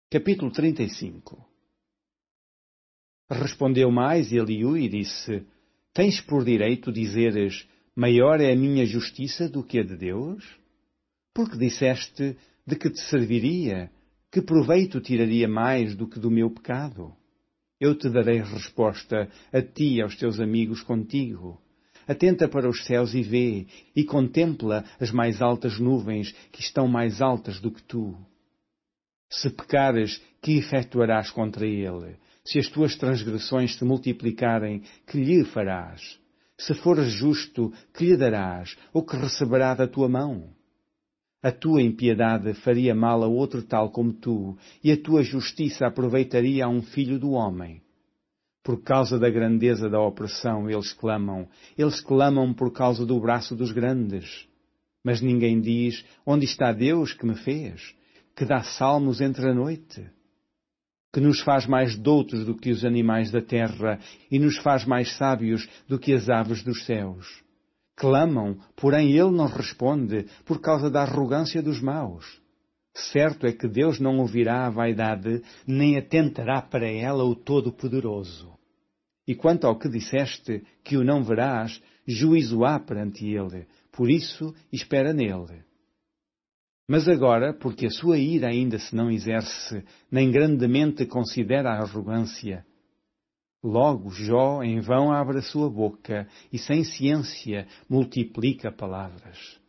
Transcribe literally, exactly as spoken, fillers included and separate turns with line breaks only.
Capítulo trinta e cinco. Respondeu mais Eliú e disse: Tens por direito dizeres: maior é a minha justiça do que a de Deus? Porque disseste: de que te serviria? Que proveito tiraria mais do que do meu pecado? Eu te darei resposta, a ti e aos teus amigos contigo. Atenta para os céus e vê, e contempla as mais altas nuvens, que estão mais altas do que tu. Se pecares, que efetuarás contra ele? Se as tuas transgressões se multiplicarem, que lhe farás? Se fores justo, que lhe darás, ou que receberá da tua mão? A tua impiedade faria mal a outro tal como tu, e a tua justiça aproveitaria a um filho do homem. Por causa da grandeza da opressão eles clamam, eles clamam por causa do braço dos grandes. Mas ninguém diz: onde está Deus que me fez? Que dá salmos entre a noite, que nos faz mais doutos do que os animais da terra e nos faz mais sábios do que as aves dos céus. Clamam, porém ele não responde, por causa da arrogância dos maus. Certo é que Deus não ouvirá a vaidade, nem atentará para ela o Todo-Poderoso. E quanto ao que disseste, que o não verás, juízo há perante ele, por isso espera nele. Mas agora, porque a sua ira ainda se não exerce, nem grandemente considera a arrogância, logo Jó em vão abre a sua boca e sem ciência multiplica palavras.